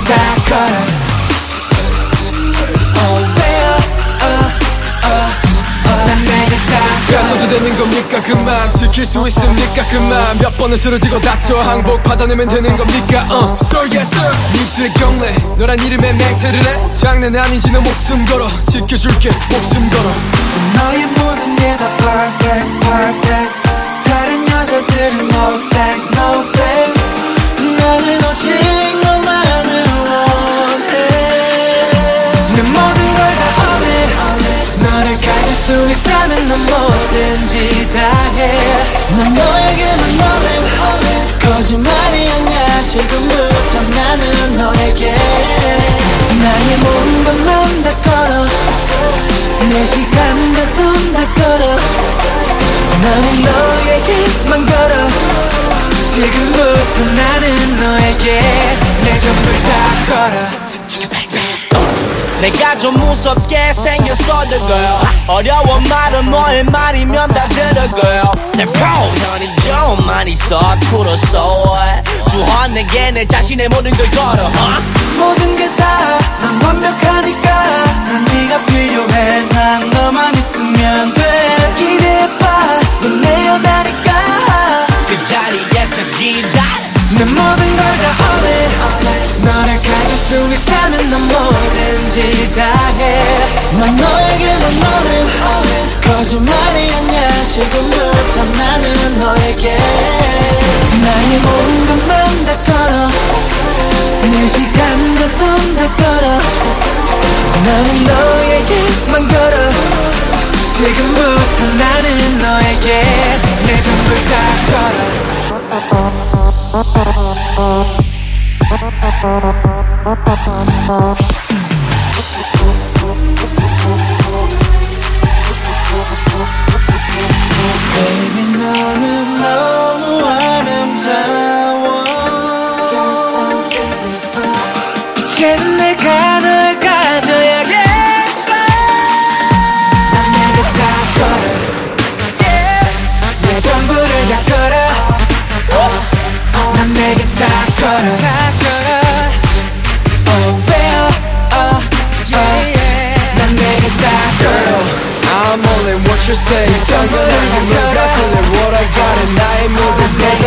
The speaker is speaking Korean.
다 걸어 가서도 되는 겁니까 그만 지킬 수 있습니까 그만 몇 번을 쓰러지고 다쳐 항복 받아내면 되는 겁니까 So yes sir 입술의 경례 너란 이름에 맹세를 해 장난 아니지 너 목숨 걸어 지켜줄게 목숨 걸어 너의 모든 게 다 perfect perfect 다른 여자들은 no thanks no thanks 나는 오직 너만을 원해 내 모든 걸 다 all in 너를 가질 수 있다면 넌 뭐든지 다해 난 너에게만 all in 거짓말이 아니야 지금부터 나는 너에게 나의 모든 것만 다 걸어 내 시간과 돈 다 걸어 나는 너에게만 걸어 지금부터 나는 너에게 내 전부를 다 걸어 내가 좀 무섭게 생겼어 the girl 어려운 말은 너의 말이면 다 들어 girl 내 표현이 좀 많이 서툴었어 주헌 내게 내 자신의 모든 걸 걸어 모든 게 다 난 완벽하니까 난 네가 필요해 난 너만 있으면 돼 기대해봐 넌 내 여자니까 그 자리에서 기다려 내 모든 걸 다 all in 너를 가질 수 있다면 넌 뭐든지 다해 난 너에게만 all in 거짓말이 아니야 지금부터 나는 너에게 나의 모든 것만 다 걸어 내 시간과 돈 다 걸어 나는 너에게만 걸어 지금부터 나는 너에게 내 전부를 다 걸어 Baby 너는 너무 아름다워 이제는 내가 널 가져야겠어 난 내게 다 걸어 내 전부를 다 걸어 난 내게 다 걸어 Oh well 난 내게 다 걸어 I'm all in what you say 장난하기만 같은 what I got and 나의 모든 내게